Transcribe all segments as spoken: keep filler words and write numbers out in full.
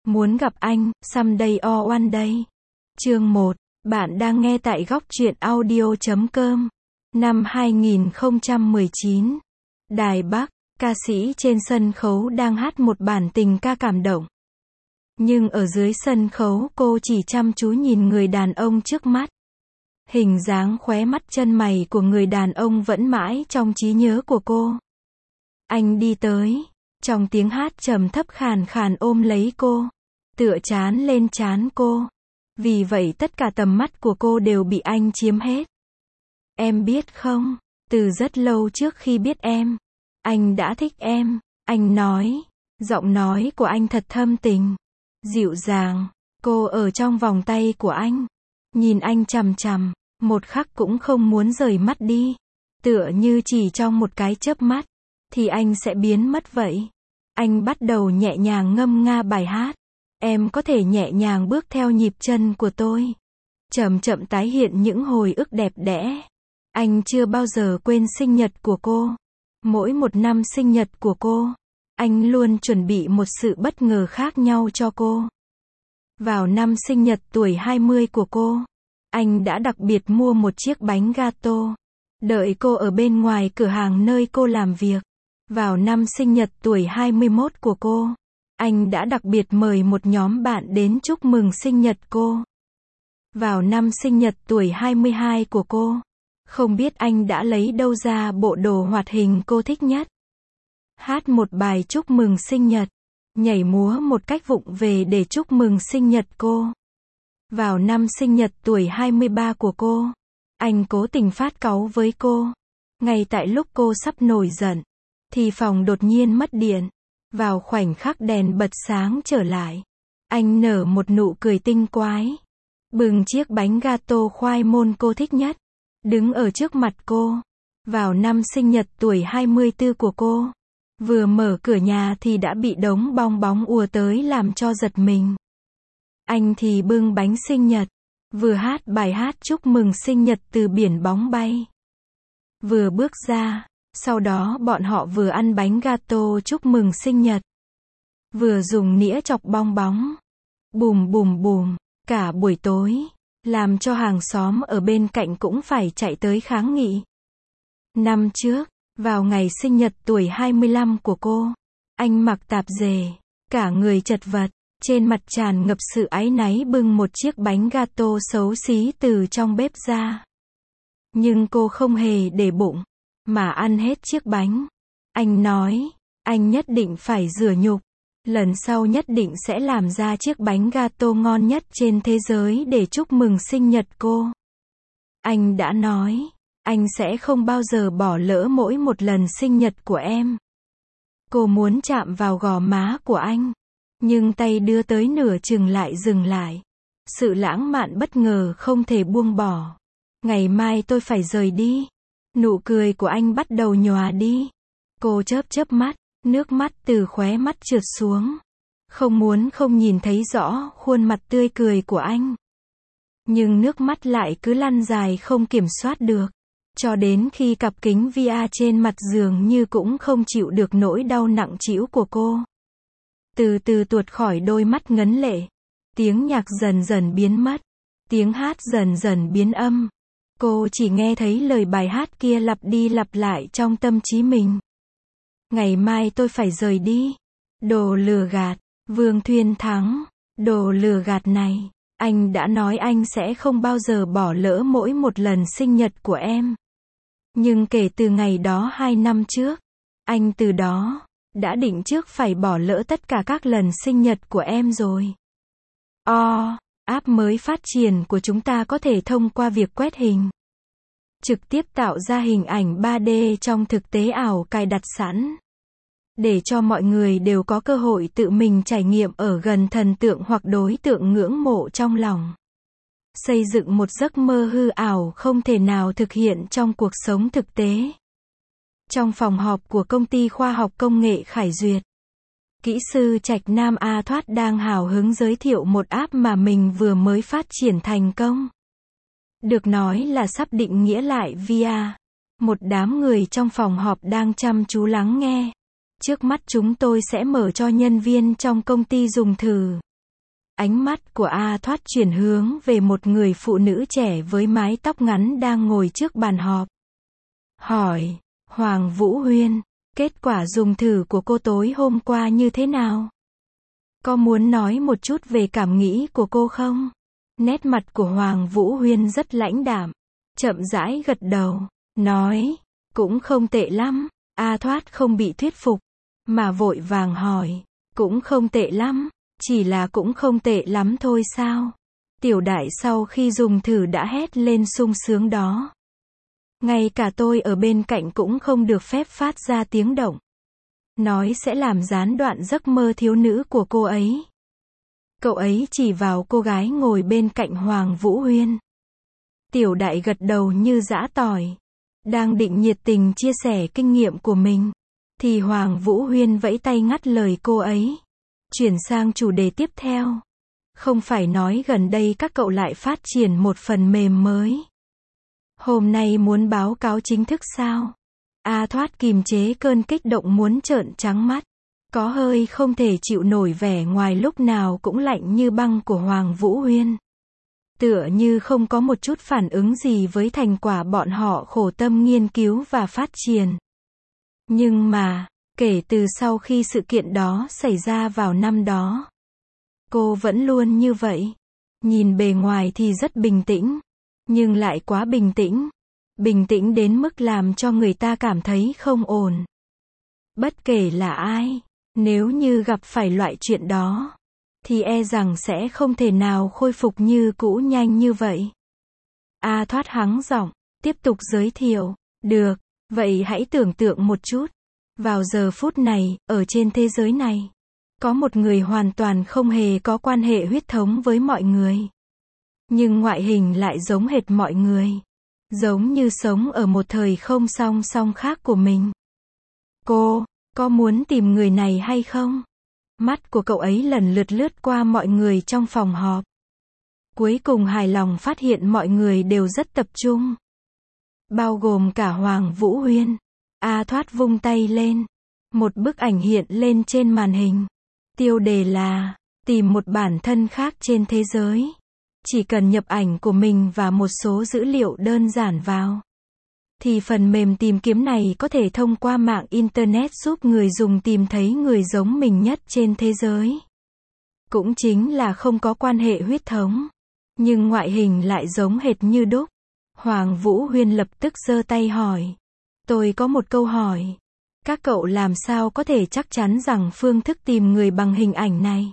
Muốn gặp anh, someday or one day. Chương một. Bạn đang nghe tại góc truyện audio chấm com. Năm hai nghìn không trăm mười chín. Đài Bắc, ca sĩ trên sân khấu đang hát một bản tình ca cảm động. Nhưng ở dưới sân khấu cô chỉ chăm chú nhìn người đàn ông trước mắt. Hình dáng khóe mắt chân mày của người đàn ông vẫn mãi trong trí nhớ của cô. Anh đi tới, trong tiếng hát trầm thấp khàn khàn ôm lấy cô, tựa trán lên trán cô. Vì vậy tất cả tầm mắt của cô đều bị anh chiếm hết. Em biết không, từ rất lâu trước khi biết em, anh đã thích em, anh nói. Giọng nói của anh thật thâm tình, dịu dàng. Cô ở trong vòng tay của anh, nhìn anh chằm chằm, một khắc cũng không muốn rời mắt đi. Tựa như chỉ trong một cái chớp mắt, thì anh sẽ biến mất vậy. Anh bắt đầu nhẹ nhàng ngâm nga bài hát. Em có thể nhẹ nhàng bước theo nhịp chân của tôi. Chậm chậm tái hiện những hồi ức đẹp đẽ. Anh chưa bao giờ quên sinh nhật của cô. Mỗi một năm sinh nhật của cô, anh luôn chuẩn bị một sự bất ngờ khác nhau cho cô. Vào năm sinh nhật tuổi hai mươi của cô, anh đã đặc biệt mua một chiếc bánh gato, đợi cô ở bên ngoài cửa hàng nơi cô làm việc. Vào năm sinh nhật tuổi hai mươi mốt của cô, anh đã đặc biệt mời một nhóm bạn đến chúc mừng sinh nhật cô. Vào năm sinh nhật tuổi hai mươi hai của cô, không biết anh đã lấy đâu ra bộ đồ hoạt hình cô thích nhất. Hát một bài chúc mừng sinh nhật, nhảy múa một cách vụng về để chúc mừng sinh nhật cô. Vào năm sinh nhật tuổi hai mươi ba của cô, anh cố tình phát cáu với cô. Ngay tại lúc cô sắp nổi giận, thì phòng đột nhiên mất điện. Vào khoảnh khắc đèn bật sáng trở lại, anh nở một nụ cười tinh quái, bưng chiếc bánh gato khoai môn cô thích nhất, đứng ở trước mặt cô. Vào năm sinh nhật tuổi hai mươi tư của cô, vừa mở cửa nhà thì đã bị đống bong bóng ùa tới làm cho giật mình. Anh thì bưng bánh sinh nhật, vừa hát bài hát chúc mừng sinh nhật từ biển bóng bay. Vừa bước ra, sau đó bọn họ vừa ăn bánh gato chúc mừng sinh nhật, vừa dùng nĩa chọc bong bóng. Bùm bùm bùm, cả buổi tối, làm cho hàng xóm ở bên cạnh cũng phải chạy tới kháng nghị. Năm trước, vào ngày sinh nhật tuổi hai mươi lăm của cô, anh mặc tạp dề, cả người chật vật, trên mặt tràn ngập sự áy náy bưng một chiếc bánh gato xấu xí từ trong bếp ra. Nhưng cô không hề để bụng, mà ăn hết chiếc bánh. Anh nói, anh nhất định phải rửa nhục. Lần sau nhất định sẽ làm ra chiếc bánh gato ngon nhất trên thế giới để chúc mừng sinh nhật cô. Anh đã nói, anh sẽ không bao giờ bỏ lỡ mỗi một lần sinh nhật của em. Cô muốn chạm vào gò má của anh, nhưng tay đưa tới nửa chừng lại dừng lại. Sự lãng mạn bất ngờ không thể buông bỏ. Ngày mai tôi phải rời đi. Nụ cười của anh bắt đầu nhòa đi. Cô chớp chớp mắt, nước mắt từ khóe mắt trượt xuống. Không muốn không nhìn thấy rõ khuôn mặt tươi cười của anh. Nhưng nước mắt lại cứ lăn dài không kiểm soát được. Cho đến khi cặp kính vi a trên mặt dường như cũng không chịu được nỗi đau nặng trĩu của cô. Từ từ tuột khỏi đôi mắt ngấn lệ. Tiếng nhạc dần dần biến mất. Tiếng hát dần dần biến âm. Cô chỉ nghe thấy lời bài hát kia lặp đi lặp lại trong tâm trí mình. Ngày mai tôi phải rời đi. Đồ lừa gạt, Vương Thuyên Thắng. Đồ lừa gạt này, anh đã nói anh sẽ không bao giờ bỏ lỡ mỗi một lần sinh nhật của em. Nhưng kể từ ngày đó hai năm trước, anh từ đó, đã định trước phải bỏ lỡ tất cả các lần sinh nhật của em rồi. O, app mới phát triển của chúng ta có thể thông qua việc quét hình, trực tiếp tạo ra hình ảnh ba D trong thực tế ảo cài đặt sẵn. Để cho mọi người đều có cơ hội tự mình trải nghiệm ở gần thần tượng hoặc đối tượng ngưỡng mộ trong lòng. Xây dựng một giấc mơ hư ảo không thể nào thực hiện trong cuộc sống thực tế. Trong phòng họp của công ty khoa học công nghệ Khải Duyệt, kỹ sư Trạch Nam A Thoát đang hào hứng giới thiệu một app mà mình vừa mới phát triển thành công. Được nói là sắp định nghĩa lại vê a. Một đám người trong phòng họp đang chăm chú lắng nghe. Trước mắt chúng tôi sẽ mở cho nhân viên trong công ty dùng thử. Ánh mắt của A Thoát chuyển hướng về một người phụ nữ trẻ với mái tóc ngắn đang ngồi trước bàn họp. Hỏi, Hoàng Vũ Huyên, kết quả dùng thử của cô tối hôm qua như thế nào? Có muốn nói một chút về cảm nghĩ của cô không? Nét mặt của Hoàng Vũ Huyên rất lãnh đạm, chậm rãi gật đầu, nói, cũng không tệ lắm. A Thoát không bị thuyết phục, mà vội vàng hỏi, cũng không tệ lắm, chỉ là cũng không tệ lắm thôi sao? Tiểu Đại sau khi dùng thử đã hét lên sung sướng đó. Ngay cả tôi ở bên cạnh cũng không được phép phát ra tiếng động. Nói sẽ làm gián đoạn giấc mơ thiếu nữ của cô ấy. Cậu ấy chỉ vào cô gái ngồi bên cạnh Hoàng Vũ Huyên. Tiểu Đại gật đầu như giã tỏi. Đang định nhiệt tình chia sẻ kinh nghiệm của mình, thì Hoàng Vũ Huyên vẫy tay ngắt lời cô ấy. Chuyển sang chủ đề tiếp theo. Không phải nói gần đây các cậu lại phát triển một phần mềm mới. Hôm nay muốn báo cáo chính thức sao? A Thoát kìm chế cơn kích động muốn trợn trắng mắt. Có hơi không thể chịu nổi vẻ ngoài lúc nào cũng lạnh như băng của Hoàng Vũ Huyên. Tựa như không có một chút phản ứng gì với thành quả bọn họ khổ tâm nghiên cứu và phát triển. Nhưng mà, kể từ sau khi sự kiện đó xảy ra vào năm đó, cô vẫn luôn như vậy. Nhìn bề ngoài thì rất bình tĩnh, nhưng lại quá bình tĩnh. Bình tĩnh đến mức làm cho người ta cảm thấy không ổn. Bất kể là ai, nếu như gặp phải loại chuyện đó, thì e rằng sẽ không thể nào khôi phục như cũ nhanh như vậy. A Thoát hắng giọng, tiếp tục giới thiệu. Được, vậy hãy tưởng tượng một chút. Vào giờ phút này, ở trên thế giới này, có một người hoàn toàn không hề có quan hệ huyết thống với mọi người. Nhưng ngoại hình lại giống hệt mọi người. Giống như sống ở một thời không song song khác của mình. Cô, có muốn tìm người này hay không? Mắt của cậu ấy lần lượt lướt qua mọi người trong phòng họp. Cuối cùng hài lòng phát hiện mọi người đều rất tập trung. Bao gồm cả Hoàng Vũ Huyên. A Thoát vung tay lên. Một bức ảnh hiện lên trên màn hình. Tiêu đề là, tìm một bản thân khác trên thế giới. Chỉ cần nhập ảnh của mình và một số dữ liệu đơn giản vào, thì phần mềm tìm kiếm này có thể thông qua mạng Internet giúp người dùng tìm thấy người giống mình nhất trên thế giới. Cũng chính là không có quan hệ huyết thống, nhưng ngoại hình lại giống hệt như đúc. Hoàng Vũ Huyên lập tức giơ tay hỏi. Tôi có một câu hỏi. Các cậu làm sao có thể chắc chắn rằng phương thức tìm người bằng hình ảnh này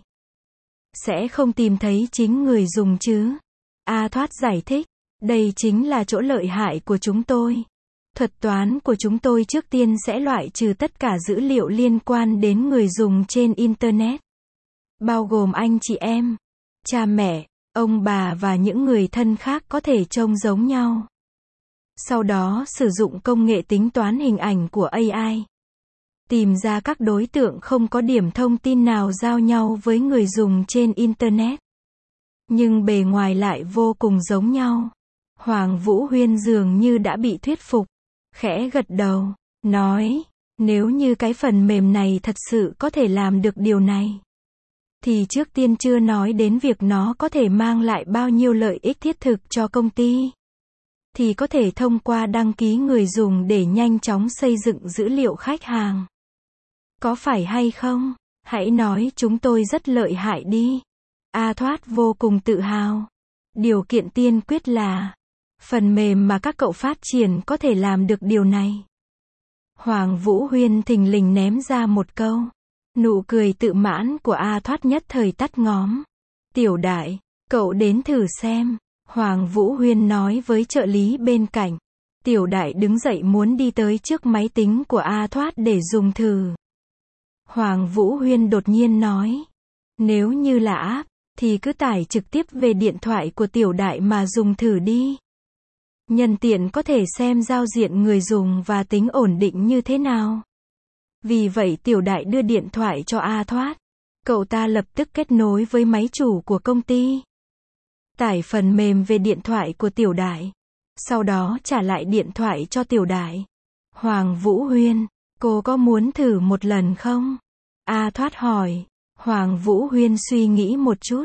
sẽ không tìm thấy chính người dùng chứ? A Thoát giải thích. Đây chính là chỗ lợi hại của chúng tôi. Thuật toán của chúng tôi trước tiên sẽ loại trừ tất cả dữ liệu liên quan đến người dùng trên Internet. Bao gồm anh chị em, cha mẹ, ông bà và những người thân khác có thể trông giống nhau. Sau đó sử dụng công nghệ tính toán hình ảnh của A I. Tìm ra các đối tượng không có điểm thông tin nào giao nhau với người dùng trên Internet. Nhưng bề ngoài lại vô cùng giống nhau. Hoàng Vũ Huyên dường như đã bị thuyết phục. Khẽ gật đầu, nói, nếu như cái phần mềm này thật sự có thể làm được điều này, thì trước tiên chưa nói đến việc nó có thể mang lại bao nhiêu lợi ích thiết thực cho công ty, thì có thể thông qua đăng ký người dùng để nhanh chóng xây dựng dữ liệu khách hàng. Có phải hay không? Hãy nói chúng tôi rất lợi hại đi. A Thoát vô cùng tự hào. Điều kiện tiên quyết là phần mềm mà các cậu phát triển có thể làm được điều này. Hoàng Vũ Huyên thình lình ném ra một câu. Nụ cười tự mãn của A Thoát nhất thời tắt ngóm. Tiểu Đại, cậu đến thử xem. Hoàng Vũ Huyên nói với trợ lý bên cạnh. Tiểu Đại đứng dậy muốn đi tới trước máy tính của A Thoát để dùng thử. Hoàng Vũ Huyên đột nhiên nói. Nếu như là app, thì cứ tải trực tiếp về điện thoại của Tiểu Đại mà dùng thử đi. Nhân tiện có thể xem giao diện người dùng và tính ổn định như thế nào. Vì vậy Tiểu Đại đưa điện thoại cho A Thoát. Cậu ta lập tức kết nối với máy chủ của công ty. Tải phần mềm về điện thoại của Tiểu Đại. Sau đó trả lại điện thoại cho Tiểu Đại. Hoàng Vũ Huyên, cô có muốn thử một lần không? A Thoát hỏi. Hoàng Vũ Huyên suy nghĩ một chút.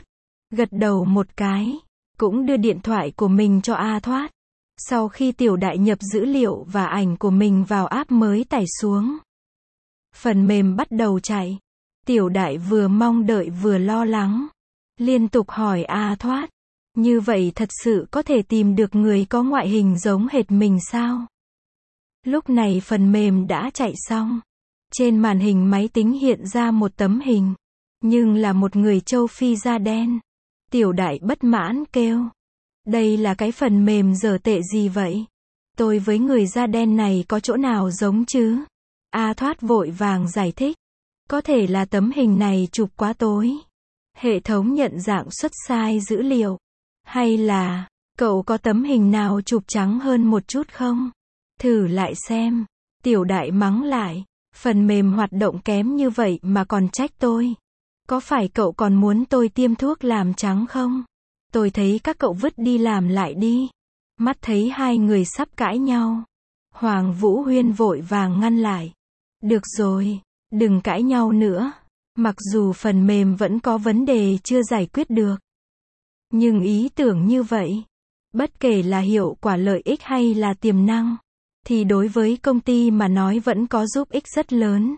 Gật đầu một cái, cũng đưa điện thoại của mình cho A Thoát. Sau khi Tiểu Đại nhập dữ liệu và ảnh của mình vào app mới tải xuống, phần mềm bắt đầu chạy. Tiểu Đại vừa mong đợi vừa lo lắng, liên tục hỏi A Thoát, như vậy thật sự có thể tìm được người có ngoại hình giống hệt mình sao? Lúc này phần mềm đã chạy xong. Trên màn hình máy tính hiện ra một tấm hình, nhưng là một người châu Phi da đen. Tiểu Đại bất mãn kêu, đây là cái phần mềm dở tệ gì vậy? Tôi với người da đen này có chỗ nào giống chứ? A Thoát vội vàng giải thích, có thể là tấm hình này chụp quá tối. Hệ thống nhận dạng xuất sai dữ liệu. Hay là, cậu có tấm hình nào chụp trắng hơn một chút không? Thử lại xem. Tiểu Đại mắng lại, phần mềm hoạt động kém như vậy mà còn trách tôi. Có phải cậu còn muốn tôi tiêm thuốc làm trắng không? Tôi thấy các cậu vứt đi làm lại đi. Mắt thấy hai người sắp cãi nhau, Hoàng Vũ Huyên vội vàng ngăn lại. Được rồi, đừng cãi nhau nữa. Mặc dù phần mềm vẫn có vấn đề chưa giải quyết được, nhưng ý tưởng như vậy, bất kể là hiệu quả lợi ích hay là tiềm năng, thì đối với công ty mà nói vẫn có giúp ích rất lớn.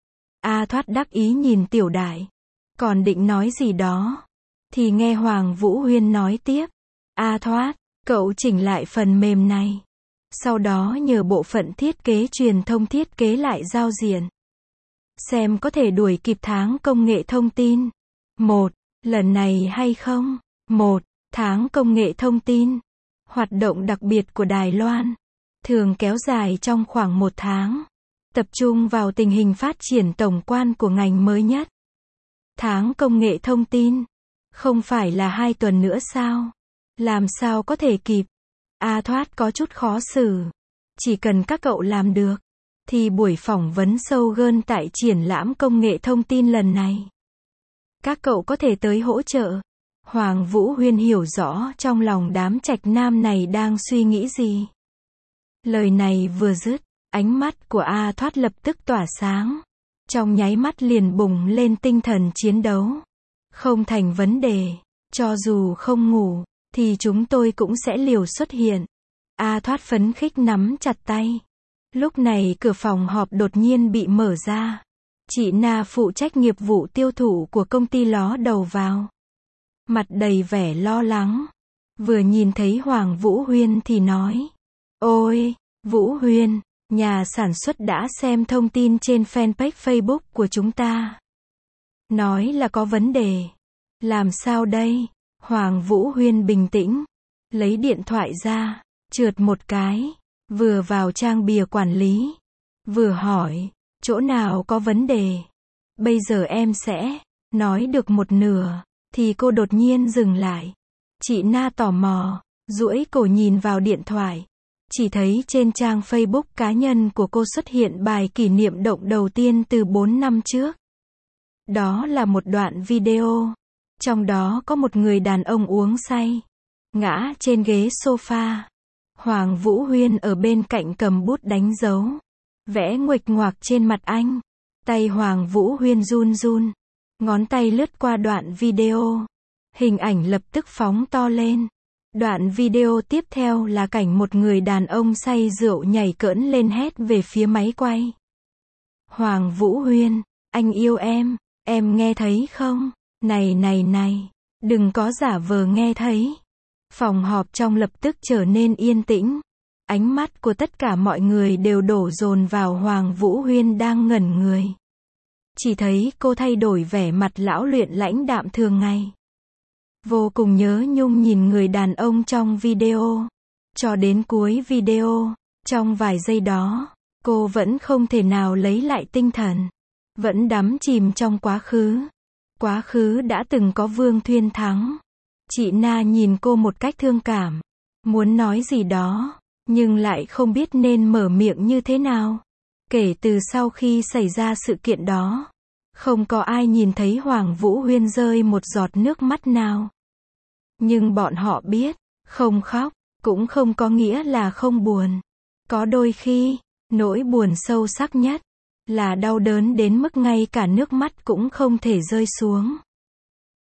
A Thoát đắc ý nhìn Tiểu Đại, còn định nói gì đó, thì nghe Hoàng Vũ Huyên nói tiếp. A Thoát, cậu chỉnh lại phần mềm này. Sau đó nhờ bộ phận thiết kế truyền thông thiết kế lại giao diện. Xem có thể đuổi kịp tháng công nghệ thông tin. Một, lần này hay không? Một, tháng công nghệ thông tin. Hoạt động đặc biệt của Đài Loan. Thường kéo dài trong khoảng một tháng. Tập trung vào tình hình phát triển tổng quan của ngành mới nhất. Tháng công nghệ thông tin. Không phải là hai tuần nữa sao? Làm sao có thể kịp? A Thoát có chút khó xử. Chỉ cần các cậu làm được, thì buổi phỏng vấn sâu gơn tại triển lãm công nghệ thông tin lần này, các cậu có thể tới hỗ trợ. Hoàng Vũ Huyên hiểu rõ trong lòng đám trạch nam này đang suy nghĩ gì. Lời này vừa dứt, ánh mắt của A Thoát lập tức tỏa sáng. Trong nháy mắt liền bùng lên tinh thần chiến đấu. Không thành vấn đề. Cho dù không ngủ, thì chúng tôi cũng sẽ liều xuất hiện. A Thoát phấn khích nắm chặt tay. Lúc này cửa phòng họp đột nhiên bị mở ra. Chị Na phụ trách nghiệp vụ tiêu thụ của công ty ló đầu vào. Mặt đầy vẻ lo lắng. Vừa nhìn thấy Hoàng Vũ Huyên thì nói. Ôi, Vũ Huyên, nhà sản xuất đã xem thông tin trên fanpage Facebook của chúng ta. Nói là có vấn đề. Làm sao đây? Hoàng Vũ Huyên bình tĩnh. Lấy điện thoại ra, trượt một cái. Vừa vào trang bìa quản lý. Vừa hỏi, chỗ nào có vấn đề? Bây giờ em sẽ nói được một nửa, thì cô đột nhiên dừng lại. Chị Na tò mò, duỗi cổ nhìn vào điện thoại. Chỉ thấy trên trang Facebook cá nhân của cô xuất hiện bài kỷ niệm động đầu tiên từ bốn năm trước. Đó là một đoạn video. Trong đó có một người đàn ông uống say, ngã trên ghế sofa. Hoàng Vũ Huyên ở bên cạnh cầm bút đánh dấu, vẽ nguệch ngoạc trên mặt anh. Tay Hoàng Vũ Huyên run run, ngón tay lướt qua đoạn video. Hình ảnh lập tức phóng to lên. Đoạn video tiếp theo là cảnh một người đàn ông say rượu nhảy cẫng lên hét về phía máy quay. Hoàng Vũ Huyên, anh yêu em, em nghe thấy không? Này này này, đừng có giả vờ nghe thấy. Phòng họp trong lập tức trở nên yên tĩnh. Ánh mắt của tất cả mọi người đều đổ dồn vào Hoàng Vũ Huyên đang ngẩn người. Chỉ thấy cô thay đổi vẻ mặt lão luyện lãnh đạm thường ngày. Vô cùng nhớ nhung nhìn người đàn ông trong video. Cho đến cuối video, trong vài giây đó, cô vẫn không thể nào lấy lại tinh thần. Vẫn đắm chìm trong quá khứ. Quá khứ đã từng có Vương Thuyên Thắng. Chị Na nhìn cô một cách thương cảm. Muốn nói gì đó, nhưng lại không biết nên mở miệng như thế nào. Kể từ sau khi xảy ra sự kiện đó, không có ai nhìn thấy Hoàng Vũ Huyên rơi một giọt nước mắt nào. Nhưng bọn họ biết, không khóc, cũng không có nghĩa là không buồn. Có đôi khi, nỗi buồn sâu sắc nhất, là đau đớn đến mức ngay cả nước mắt cũng không thể rơi xuống.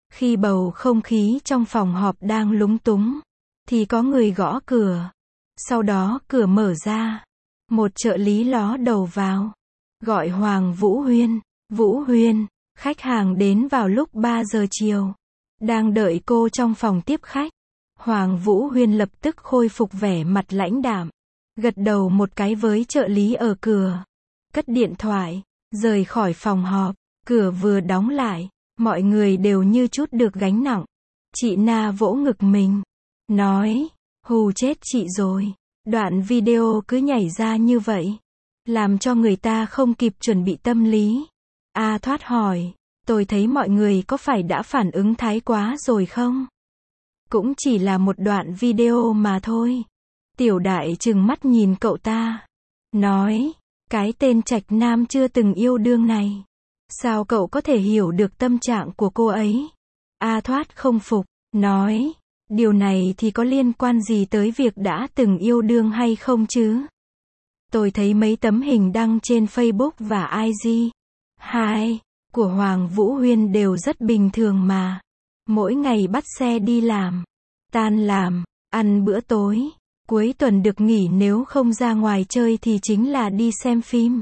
Khi bầu không khí trong phòng họp đang lúng túng, thì có người gõ cửa. Sau đó cửa mở ra. Một trợ lý ló đầu vào. Gọi Hoàng Vũ Huyên. Vũ Huyên, khách hàng đến vào lúc ba giờ chiều. Đang đợi cô trong phòng tiếp khách. Hoàng Vũ Huyên lập tức khôi phục vẻ mặt lãnh đạm. Gật đầu một cái với trợ lý ở cửa. Cất điện thoại. Rời khỏi phòng họp. Cửa vừa đóng lại. Mọi người đều như chút được gánh nặng. Chị Na vỗ ngực mình. Nói. Hù chết chị rồi. Đoạn video cứ nhảy ra như vậy. Làm cho người ta không kịp chuẩn bị tâm lý. A Thoát hỏi. Tôi thấy mọi người có phải đã phản ứng thái quá rồi không? Cũng chỉ là một đoạn video mà thôi. Tiểu Đại trừng mắt nhìn cậu ta. Nói. Cái tên Trạch Nam chưa từng yêu đương này. Sao cậu có thể hiểu được tâm trạng của cô ấy? A Thoát không phục. Nói. Điều này thì có liên quan gì tới việc đã từng yêu đương hay không chứ? Tôi thấy mấy tấm hình đăng trên Facebook và i giê. Hai. Của Hoàng Vũ Huyên đều rất bình thường mà. Mỗi ngày bắt xe đi làm. Tan làm. Ăn bữa tối. Cuối tuần được nghỉ, nếu không ra ngoài chơi thì chính là đi xem phim.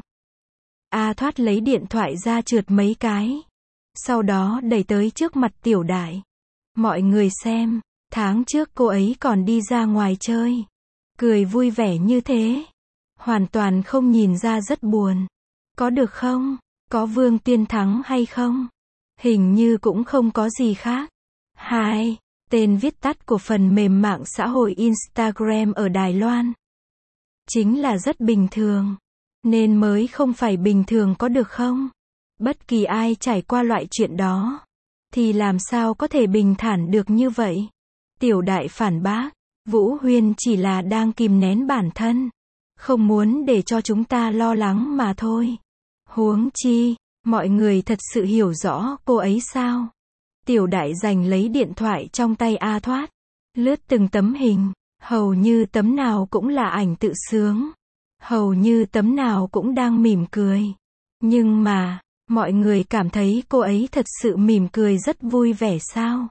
A Thoát lấy điện thoại ra trượt mấy cái. Sau đó đẩy tới trước mặt Tiểu Đại. Mọi người xem. Tháng trước cô ấy còn đi ra ngoài chơi. Cười vui vẻ như thế. Hoàn toàn không nhìn ra rất buồn. Có được không? Có Vương Tuyên Thắng hay không? Hình như cũng không có gì khác. Hai. Tên viết tắt của phần mềm mạng xã hội Instagram ở Đài Loan. Chính là rất bình thường. Nên mới không phải bình thường có được không? Bất kỳ ai trải qua loại chuyện đó. Thì làm sao có thể bình thản được như vậy? Tiểu Đại phản bác. Vũ Huyên chỉ là đang kìm nén bản thân. Không muốn để cho chúng ta lo lắng mà thôi. Huống chi, mọi người thật sự hiểu rõ cô ấy sao? Tiểu Đại giành lấy điện thoại trong tay A Thoát. Lướt từng tấm hình. Hầu như tấm nào cũng là ảnh tự sướng. Hầu như tấm nào cũng đang mỉm cười. Nhưng mà, mọi người cảm thấy cô ấy thật sự mỉm cười rất vui vẻ sao?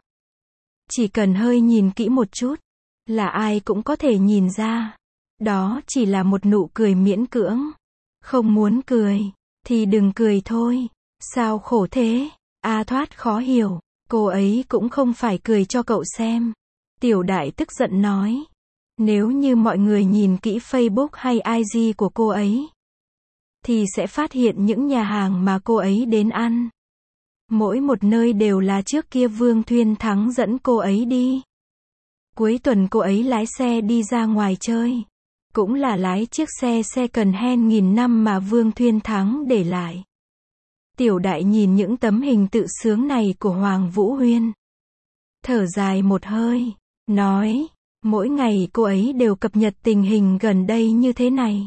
Chỉ cần hơi nhìn kỹ một chút, là ai cũng có thể nhìn ra. Đó chỉ là một nụ cười miễn cưỡng. Không muốn cười, thì đừng cười thôi. Sao khổ thế? A Thoát khó hiểu. Cô ấy cũng không phải cười cho cậu xem. Tiểu Đại tức giận nói. Nếu như mọi người nhìn kỹ Facebook hay i giê của cô ấy, thì sẽ phát hiện những nhà hàng mà cô ấy đến ăn. Mỗi một nơi đều là trước kia Vương Tuyên Thắng dẫn cô ấy đi. Cuối tuần cô ấy lái xe đi ra ngoài chơi. Cũng là lái chiếc xe second hand nghìn năm mà Vương Tuyên Thắng để lại. Tiểu Đại nhìn những tấm hình tự sướng này của Hoàng Vũ Huyên. Thở dài một hơi. Nói. Mỗi ngày cô ấy đều cập nhật tình hình gần đây như thế này.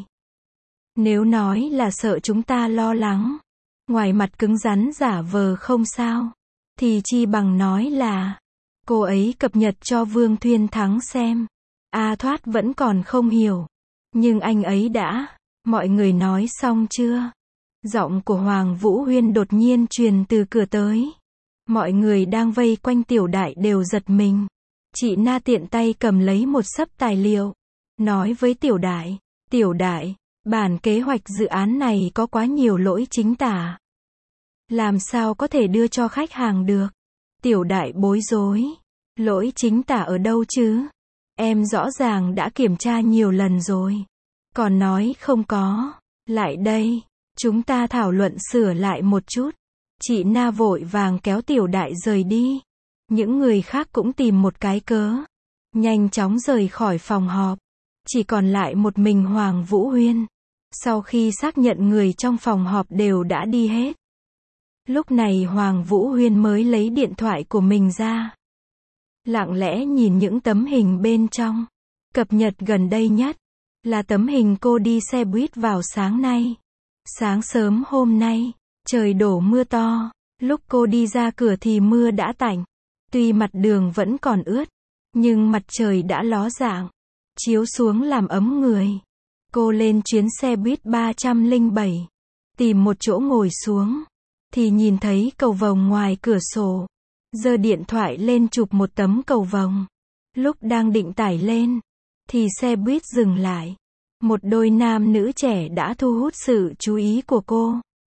Nếu nói là sợ chúng ta lo lắng, ngoài mặt cứng rắn giả vờ không sao, thì chi bằng nói là cô ấy cập nhật cho Vương Tuyên Thắng xem. A Thoát vẫn còn không hiểu. Nhưng anh ấy đã. Mọi người nói xong chưa? Giọng của Hoàng Vũ Huyên đột nhiên truyền từ cửa tới. Mọi người đang vây quanh Tiểu Đại đều giật mình. Chị Na tiện tay cầm lấy một xấp tài liệu. Nói với Tiểu Đại. Tiểu Đại, bản kế hoạch dự án này có quá nhiều lỗi chính tả. Làm sao có thể đưa cho khách hàng được? Tiểu Đại bối rối. Lỗi chính tả ở đâu chứ? Em rõ ràng đã kiểm tra nhiều lần rồi. Còn nói không có. Lại đây. Chúng ta thảo luận sửa lại một chút. Chị Na vội vàng kéo Tiểu Đại rời đi. Những người khác cũng tìm một cái cớ. Nhanh chóng rời khỏi phòng họp. Chỉ còn lại một mình Hoàng Vũ Huyên. Sau khi xác nhận người trong phòng họp đều đã đi hết. Lúc này Hoàng Vũ Huyên mới lấy điện thoại của mình ra. Lặng lẽ nhìn những tấm hình bên trong. Cập nhật gần đây nhất là tấm hình cô đi xe buýt vào sáng nay. Sáng sớm hôm nay, trời đổ mưa to. Lúc cô đi ra cửa thì mưa đã tạnh. Tuy mặt đường vẫn còn ướt, nhưng mặt trời đã ló dạng, chiếu xuống làm ấm người. Cô lên chuyến xe buýt ba không bảy, tìm một chỗ ngồi xuống, thì nhìn thấy cầu vồng ngoài cửa sổ. giơ điện thoại lên chụp một tấm cầu vồng. Lúc đang định tải lên, thì xe buýt dừng lại. Một đôi nam nữ trẻ đã thu hút sự chú ý của cô.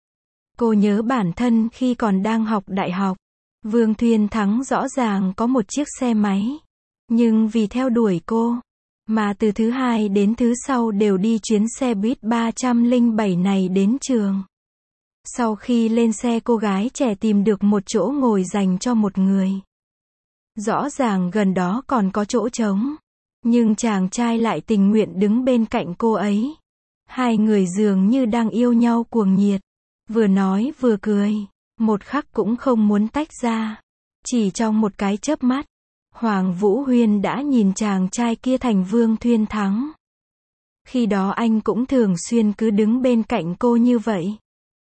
Cô nhớ bản thân khi còn đang học đại học, Vương Thuyên Thắng rõ ràng có một chiếc xe máy. Nhưng vì theo đuổi cô, mà từ thứ hai đến thứ sau đều đi chuyến xe buýt ba không bảy này đến trường. Sau khi lên xe, cô gái trẻ tìm được một chỗ ngồi dành cho một người. Rõ ràng gần đó còn có chỗ trống, nhưng chàng trai lại tình nguyện đứng bên cạnh cô ấy. Hai người dường như đang yêu nhau cuồng nhiệt, vừa nói vừa cười, một khắc cũng không muốn tách ra. Chỉ trong một cái chớp mắt, Hoàng Vũ Huyên đã nhìn chàng trai kia thành Vương Thuyên Thắng. Khi đó anh cũng thường xuyên cứ đứng bên cạnh cô như vậy,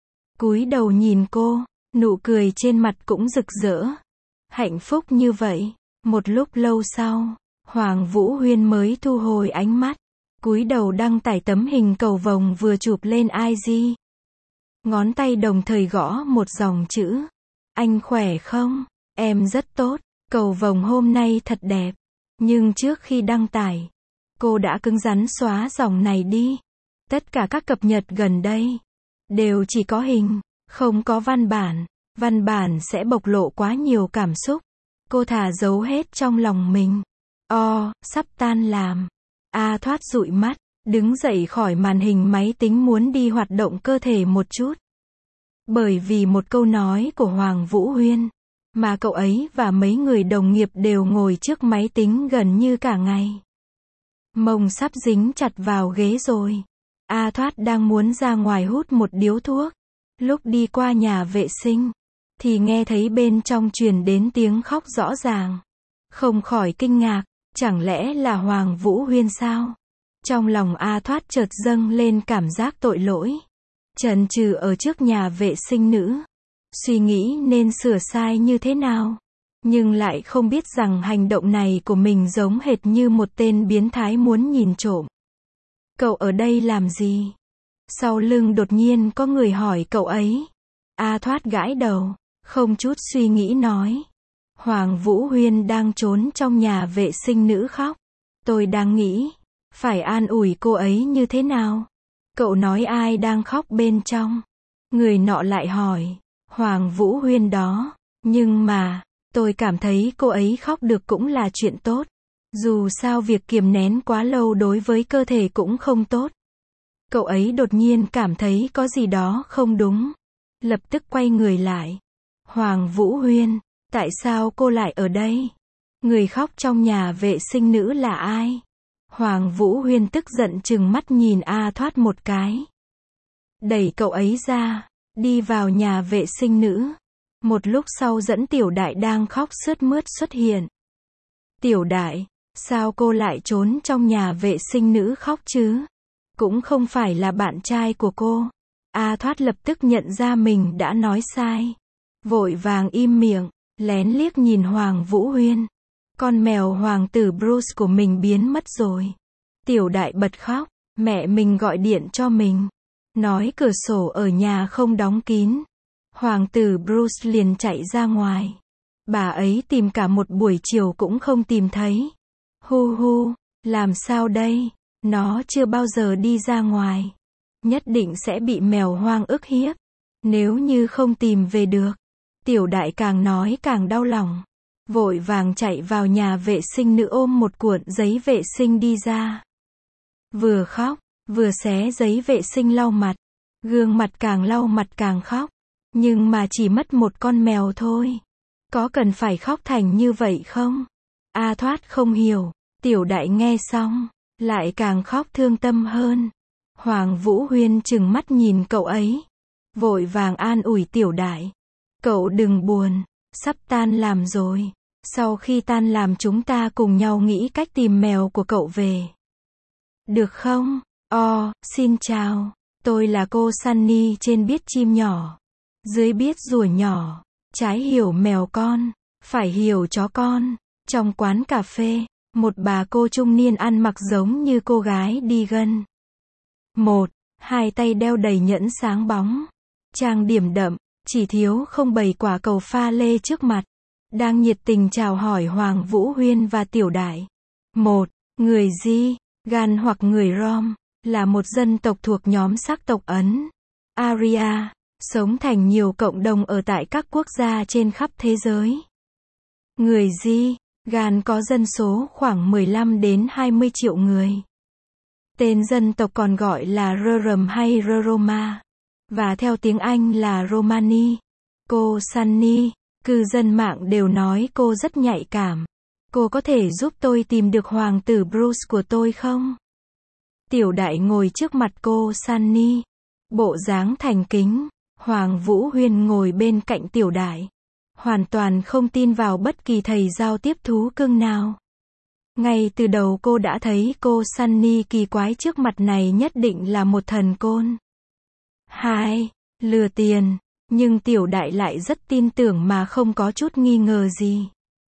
cúi đầu nhìn cô, nụ cười trên mặt cũng rực rỡ, hạnh phúc như vậy. Một lúc lâu sau, Hoàng Vũ Huyên mới thu hồi ánh mắt, cúi đầu đăng tải tấm hình cầu vồng vừa chụp lên i giê. Ngón tay đồng thời gõ một dòng chữ: anh khỏe không? Em rất tốt, cầu vồng hôm nay thật đẹp. Nhưng trước khi đăng tải, cô đã cứng rắn xóa dòng này đi. Tất cả các cập nhật gần đây đều chỉ có hình, không có văn bản. Văn bản sẽ bộc lộ quá nhiều cảm xúc. Cô thà giấu hết trong lòng mình. O, sắp tan làm. A Thoát dụi mắt, đứng dậy khỏi màn hình máy tính muốn đi hoạt động cơ thể một chút. Bởi vì một câu nói của Hoàng Vũ Huyên, mà cậu ấy và mấy người đồng nghiệp đều ngồi trước máy tính gần như cả ngày. Mông sắp dính chặt vào ghế rồi. A Thoát đang muốn ra ngoài hút một điếu thuốc. Lúc đi qua nhà vệ sinh, thì nghe thấy bên trong truyền đến tiếng khóc rõ ràng. Không khỏi kinh ngạc, chẳng lẽ là Hoàng Vũ Huyên sao? Trong lòng A Thoát chợt dâng lên cảm giác tội lỗi. Chần chừ ở trước nhà vệ sinh nữ, suy nghĩ nên sửa sai như thế nào. Nhưng lại không biết rằng hành động này của mình giống hệt như một tên biến thái muốn nhìn trộm. Cậu ở đây làm gì? Sau lưng đột nhiên có người hỏi cậu ấy. A Thoát gãi đầu, không chút suy nghĩ nói. Hoàng Vũ Huyên đang trốn trong nhà vệ sinh nữ khóc. Tôi đang nghĩ, phải an ủi cô ấy như thế nào? Cậu nói ai đang khóc bên trong? Người nọ lại hỏi. Hoàng Vũ Huyên đó. Nhưng mà, tôi cảm thấy cô ấy khóc được cũng là chuyện tốt. Dù sao việc kiềm nén quá lâu đối với cơ thể cũng không tốt. Cậu ấy đột nhiên cảm thấy có gì đó không đúng. Lập tức quay người lại. Hoàng Vũ Huyên, tại sao cô lại ở đây? Người khóc trong nhà vệ sinh nữ là ai? Hoàng Vũ Huyên tức giận trừng mắt nhìn A Thoát một cái. Đẩy cậu ấy ra, đi vào nhà vệ sinh nữ. Một lúc sau dẫn Tiểu Đại đang khóc sướt mướt xuất hiện. Tiểu Đại, sao cô lại trốn trong nhà vệ sinh nữ khóc chứ? Cũng không phải là bạn trai của cô. A Thoát lập tức nhận ra mình đã nói sai. Vội vàng im miệng, lén liếc nhìn Hoàng Vũ Huyên. Con mèo hoàng tử Bruce của mình biến mất rồi. Tiểu Đại bật khóc, mẹ mình gọi điện cho mình. Nói cửa sổ ở nhà không đóng kín. Hoàng tử Bruce liền chạy ra ngoài. Bà ấy tìm cả một buổi chiều cũng không tìm thấy. Hu hu, làm sao đây? Nó chưa bao giờ đi ra ngoài. Nhất định sẽ bị mèo hoang ức hiếp. Nếu như không tìm về được. Tiểu Đại càng nói càng đau lòng. Vội vàng chạy vào nhà vệ sinh nữ ôm một cuộn giấy vệ sinh đi ra. Vừa khóc, vừa xé giấy vệ sinh lau mặt. Gương mặt càng lau mặt càng khóc. Nhưng mà chỉ mất một con mèo thôi. Có cần phải khóc thành như vậy không? A Thoát không hiểu. Tiểu Đại nghe xong, lại càng khóc thương tâm hơn. Hoàng Vũ Huyên trừng mắt nhìn cậu ấy. Vội vàng an ủi Tiểu Đại. Cậu đừng buồn, sắp tan làm rồi. Sau khi tan làm chúng ta cùng nhau nghĩ cách tìm mèo của cậu về. Được không? O, xin chào. Tôi là cô Sunny trên biết chim nhỏ. Dưới biết rùa nhỏ. Trái hiểu mèo con. Phải hiểu chó con. Trong quán cà phê, một bà cô trung niên ăn mặc giống như cô gái đi gân. Một, hai tay đeo đầy nhẫn sáng bóng. Trang điểm đậm, chỉ thiếu không bày quả cầu pha lê trước mặt. đang nhiệt tình chào hỏi Hoàng Vũ Huyên và Tiểu Đại. Một, người Di, Gan hoặc người Rom, là một dân tộc thuộc nhóm sắc tộc Ấn, Arya, sống thành nhiều cộng đồng ở tại các quốc gia trên khắp thế giới. Người Di, Gan có dân số khoảng mười lăm đến hai mươi triệu người. Tên dân tộc còn gọi là Rurrum hay Ruroma, và theo tiếng Anh là Romani. Cô Sunny, cư dân mạng đều nói cô rất nhạy cảm. Cô có thể giúp tôi tìm được hoàng tử Bruce của tôi không? Tiểu Đại ngồi trước mặt cô Sunny, bộ dáng thành kính. Hoàng Vũ Huyên ngồi bên cạnh Tiểu Đại, hoàn toàn không tin vào bất kỳ thầy giao tiếp thú cưng nào. Ngay từ đầu cô đã thấy cô Sunny kỳ quái trước mặt này nhất định là một thần côn. Hai, lừa tiền, nhưng Tiểu Đại lại rất tin tưởng mà không có chút nghi ngờ gì.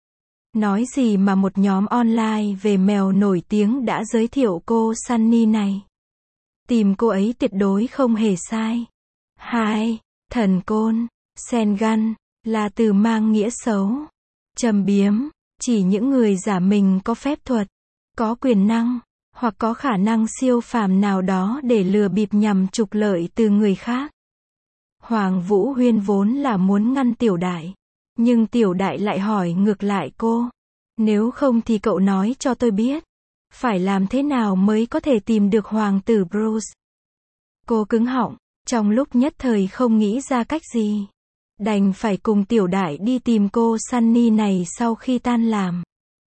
Nói gì mà một nhóm online về mèo nổi tiếng đã giới thiệu cô Sunny này. Tìm cô ấy tuyệt đối không hề sai. Hai, thần côn, Sengan, là từ mang nghĩa xấu, châm biếm, chỉ những người giả mình có phép thuật, có quyền năng, hoặc có khả năng siêu phàm nào đó để lừa bịp nhằm trục lợi từ người khác. Hoàng Vũ Huyên vốn là muốn ngăn Tiểu Đại, nhưng Tiểu Đại lại hỏi ngược lại cô, nếu không thì cậu nói cho tôi biết, phải làm thế nào mới có thể tìm được hoàng tử Bruce. Cô cứng họng, trong lúc nhất thời không nghĩ ra cách gì, đành phải cùng Tiểu Đại đi tìm cô Sunny này sau khi tan làm.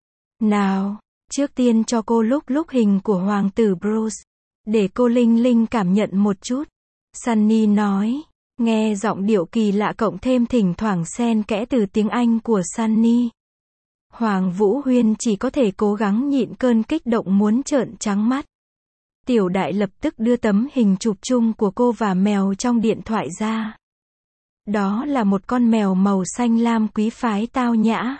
Nào, trước tiên cho cô lúc lúc hình của hoàng tử Bruce, để cô Linh Linh cảm nhận một chút. Sunny nói, nghe giọng điệu kỳ lạ cộng thêm thỉnh thoảng xen kẽ từ tiếng Anh của Sunny. Hoàng Vũ Huyên chỉ có thể cố gắng nhịn cơn kích động muốn trợn trắng mắt. Tiểu Đại lập tức đưa tấm hình chụp chung của cô và mèo trong điện thoại ra. Đó là một con mèo màu xanh lam quý phái tao nhã.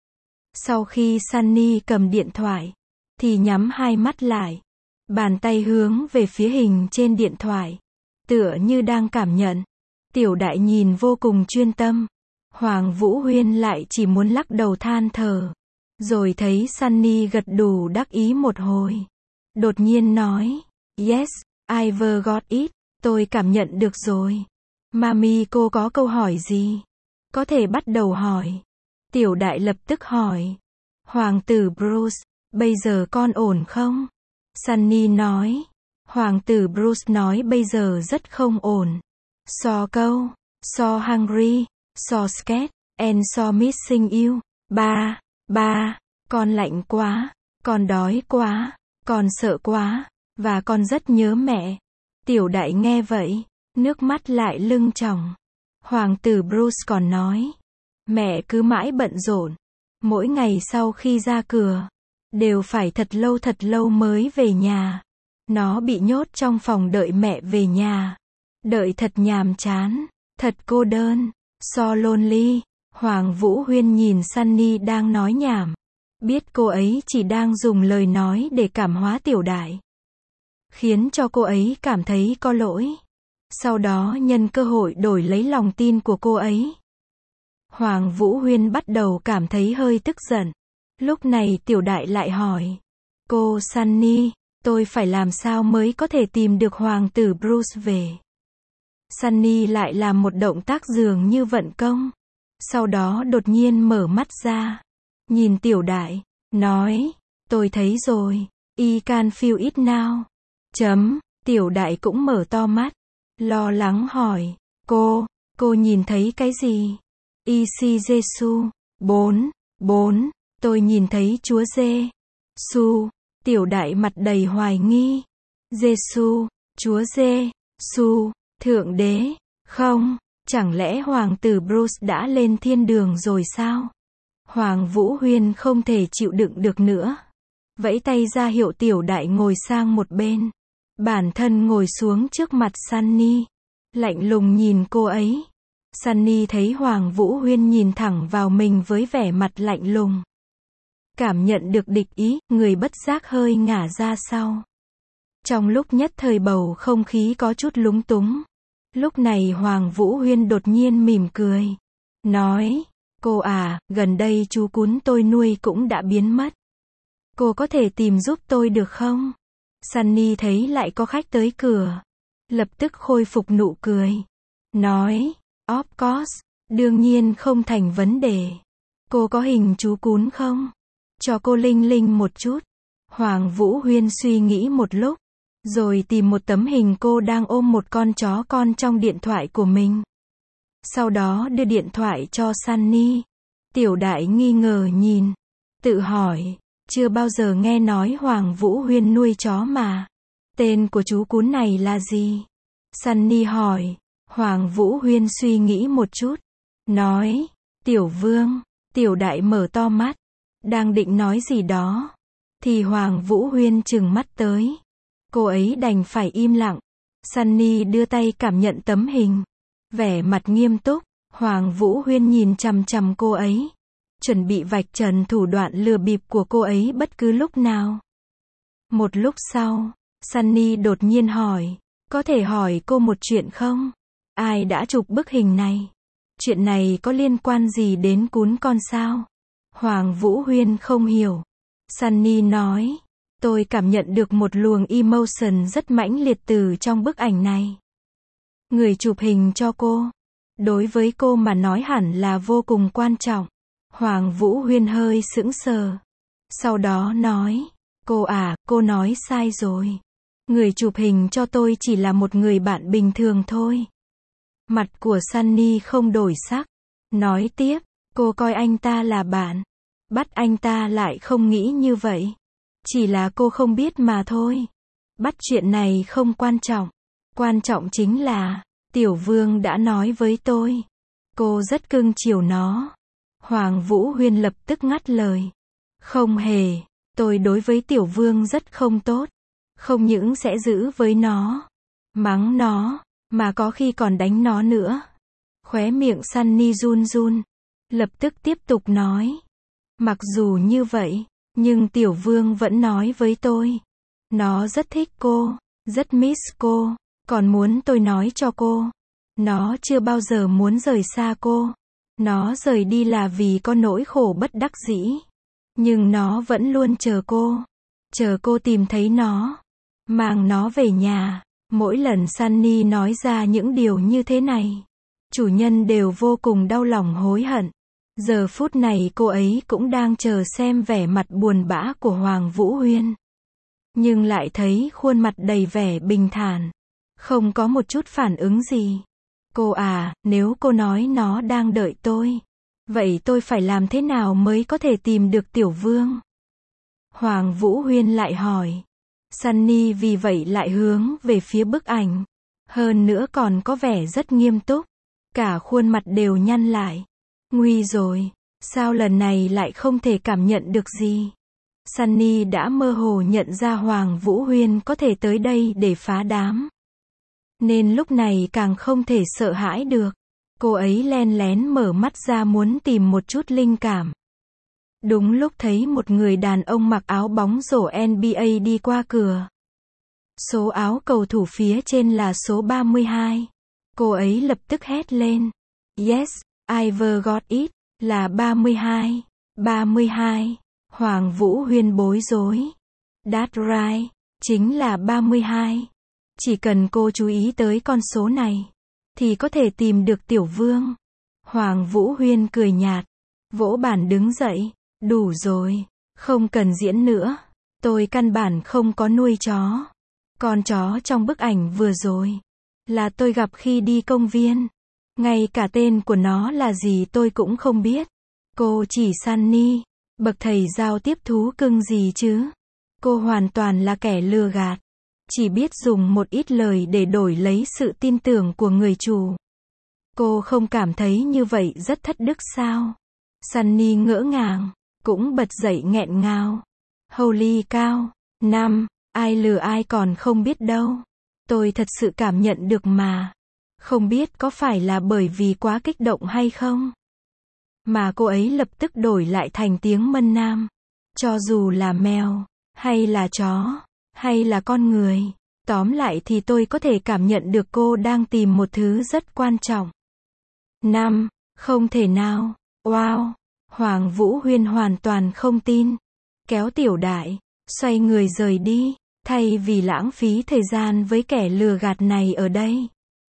Sau khi Sunny cầm điện thoại, thì nhắm hai mắt lại, bàn tay hướng về phía hình trên điện thoại, tựa như đang cảm nhận. Tiểu Đại nhìn vô cùng chuyên tâm. Hoàng Vũ Huyên lại chỉ muốn lắc đầu than thở. Rồi thấy Sunny gật đủ đắc ý một hồi. Đột nhiên nói, yes, I've got it, tôi cảm nhận được rồi. Mami cô có câu hỏi gì? Có thể bắt đầu hỏi. Tiểu Đại lập tức hỏi, hoàng tử Bruce, bây giờ con ổn không? Sunny nói, hoàng tử Bruce nói bây giờ rất không ổn. So câu, so hungry, so scared, and so missing you. Ba, ba, con lạnh quá, con đói quá, con sợ quá, và con rất nhớ mẹ. Tiểu Đại nghe vậy, nước mắt lại lưng tròng. Hoàng tử Bruce còn nói, mẹ cứ mãi bận rộn, mỗi ngày sau khi ra cửa, đều phải thật lâu thật lâu mới về nhà. Nó bị nhốt trong phòng đợi mẹ về nhà. Đợi thật nhàm chán, thật cô đơn, so lonely. Hoàng Vũ Huyên nhìn Sunny đang nói nhảm, biết cô ấy chỉ đang dùng lời nói để cảm hóa Tiểu Đại, khiến cho cô ấy cảm thấy có lỗi. Sau đó nhân cơ hội đổi lấy lòng tin của cô ấy. Hoàng Vũ Huyên bắt đầu cảm thấy hơi tức giận. Lúc này Tiểu Đại lại hỏi, cô Sunny, tôi phải làm sao mới có thể tìm được hoàng tử Bruce về? Sunny lại làm một động tác dường như vận công. Sau đó đột nhiên mở mắt ra, nhìn Tiểu Đại, nói, tôi thấy rồi, I can feel it now. Chấm, Tiểu Đại cũng mở to mắt, lo lắng hỏi, cô, cô nhìn thấy cái gì? I see Jesus. Bốn, bốn, tôi nhìn thấy Chúa Giê-xu. Tiểu Đại mặt đầy hoài nghi. Giê-xu, Chúa Giê-xu, Thượng Đế, không, chẳng lẽ hoàng tử Bruce đã lên thiên đường rồi sao? Hoàng Vũ Huyên không thể chịu đựng được nữa. Vẫy tay ra hiệu Tiểu Đại ngồi sang một bên. Bản thân ngồi xuống trước mặt Sunny, lạnh lùng nhìn cô ấy. Sunny thấy Hoàng Vũ Huyên nhìn thẳng vào mình với vẻ mặt lạnh lùng. Cảm nhận được địch ý, người bất giác hơi ngả ra sau. Trong lúc nhất thời bầu không khí có chút lúng túng. Lúc này Hoàng Vũ Huyên đột nhiên mỉm cười. Nói, Cô à, gần đây chú cún tôi nuôi cũng đã biến mất. Cô có thể tìm giúp tôi được không? Sunny thấy lại có khách tới cửa. Lập tức khôi phục nụ cười. Nói, of course, đương nhiên không thành vấn đề. Cô có hình chú cún không? Cho cô linh linh một chút. Hoàng Vũ Huyên suy nghĩ một lúc, rồi tìm một tấm hình cô đang ôm một con chó con trong điện thoại của mình. Sau đó đưa điện thoại cho Sunny. Tiểu Đại nghi ngờ nhìn, tự hỏi, chưa bao giờ nghe nói Hoàng Vũ Huyên nuôi chó mà. Tên của chú cún này là gì? Sunny hỏi. Hoàng Vũ Huyên suy nghĩ một chút, nói, Tiểu Vương. Tiểu Đại mở to mắt, đang định nói gì đó, thì Hoàng Vũ Huyên trừng mắt tới. Cô ấy đành phải im lặng. Sunny đưa tay cảm nhận tấm hình, vẻ mặt nghiêm túc. Hoàng Vũ Huyên nhìn chằm chằm cô ấy, chuẩn bị vạch trần thủ đoạn lừa bịp của cô ấy bất cứ lúc nào. Một lúc sau, Sunny đột nhiên hỏi, có thể hỏi cô một chuyện không? Ai đã chụp bức hình này? Chuyện này có liên quan gì đến cún con sao? Hoàng Vũ Huyên không hiểu. Sunny nói, tôi cảm nhận được một luồng emotion rất mãnh liệt từ trong bức ảnh này. Người chụp hình cho cô, đối với cô mà nói hẳn là vô cùng quan trọng. Hoàng Vũ Huyên hơi sững sờ. Sau đó nói, cô à, cô nói sai rồi. Người chụp hình cho tôi chỉ là một người bạn bình thường thôi. Mặt của Sunny không đổi sắc. Nói tiếp, cô coi anh ta là bạn. Bắt anh ta lại không nghĩ như vậy. Chỉ là cô không biết mà thôi. Bắt chuyện này không quan trọng. Quan trọng chính là, Tiểu Vương đã nói với tôi. Cô rất cưng chiều nó. Hoàng Vũ Huyên lập tức ngắt lời. Không hề, tôi đối với Tiểu Vương rất không tốt. Không những sẽ giữ với nó, mắng nó, mà có khi còn đánh nó nữa. Khóe miệng Sunny run run. Lập tức tiếp tục nói. Mặc dù như vậy, nhưng Tiểu Vương vẫn nói với tôi. Nó rất thích cô, rất miss cô, còn muốn tôi nói cho cô. Nó chưa bao giờ muốn rời xa cô. Nó rời đi là vì có nỗi khổ bất đắc dĩ. Nhưng nó vẫn luôn chờ cô. Chờ cô tìm thấy nó. Mang nó về nhà. Mỗi lần Sunny nói ra những điều như thế này, chủ nhân đều vô cùng đau lòng hối hận. Giờ phút này cô ấy cũng đang chờ xem vẻ mặt buồn bã của Hoàng Vũ Huyên. Nhưng lại thấy khuôn mặt đầy vẻ bình thản. Không có một chút phản ứng gì. Cô à, nếu cô nói nó đang đợi tôi, vậy tôi phải làm thế nào mới có thể tìm được Tiểu Vương? Hoàng Vũ Huyên lại hỏi. Sunny vì vậy lại hướng về phía bức ảnh. Hơn nữa còn có vẻ rất nghiêm túc. Cả khuôn mặt đều nhăn lại. Nguy rồi, sao lần này lại không thể cảm nhận được gì? Sunny đã mơ hồ nhận ra Hoàng Vũ Huyên có thể tới đây để phá đám. Nên lúc này càng không thể sợ hãi được. Cô ấy len lén mở mắt ra muốn tìm một chút linh cảm. Đúng lúc thấy một người đàn ông mặc áo bóng rổ N B A đi qua cửa. Số áo cầu thủ phía trên là số ba mươi hai. Cô ấy lập tức hét lên. Yes, I've got it, là ba mươi hai. ba mươi hai. Hoàng Vũ Huyên bối rối. That's right, chính là ba mươi hai. Chỉ cần cô chú ý tới con số này, thì có thể tìm được Tiểu Vương. Hoàng Vũ Huyên cười nhạt, vỗ bàn đứng dậy. Đủ rồi, không cần diễn nữa. Tôi căn bản không có nuôi chó. Con chó trong bức ảnh vừa rồi là tôi gặp khi đi công viên. Ngay cả tên của nó là gì tôi cũng không biết. Cô chỉ Sunny, bậc thầy giao tiếp thú cưng gì chứ? Cô hoàn toàn là kẻ lừa gạt. Chỉ biết dùng một ít lời để đổi lấy sự tin tưởng của người chủ. Cô không cảm thấy như vậy rất thất đức sao? Sunny ngỡ ngàng, cũng bật dậy nghẹn ngào. Holy cow, năm, ai lừa ai còn không biết đâu. Tôi thật sự cảm nhận được mà. Không biết có phải là bởi vì quá kích động hay không? Mà cô ấy lập tức đổi lại thành tiếng Mân Nam. Cho dù là mèo, hay là chó, hay là con người. Tóm lại thì tôi có thể cảm nhận được cô đang tìm một thứ rất quan trọng. Năm, không thể nào. Wow! Hoàng Vũ Huyên hoàn toàn không tin. Kéo Tiểu Đại, xoay người rời đi, thay vì lãng phí thời gian với kẻ lừa gạt này ở đây.